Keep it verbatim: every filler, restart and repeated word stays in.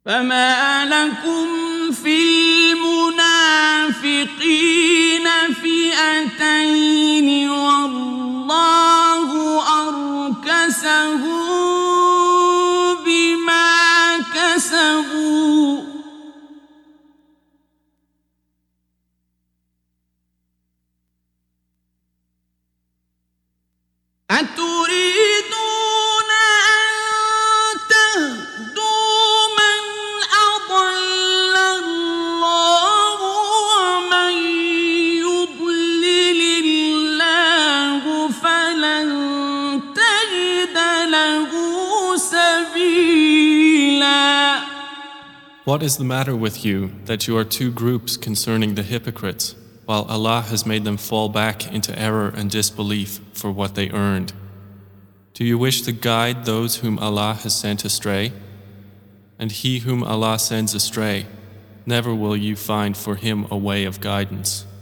فما لكم في المنافقين فئتين والله أركسهم بما كسبوا أتريدون أن تهدوا من أضل الله ومن يضلل الله فلن تجد له سبيلا. What is the matter with you that you are two groups concerning the hypocrites, while Allah has made them fall back into error and disbelief for what they earned? Do you wish to guide those whom Allah has sent astray? And he whom Allah sends astray, never will you find for him a way of guidance.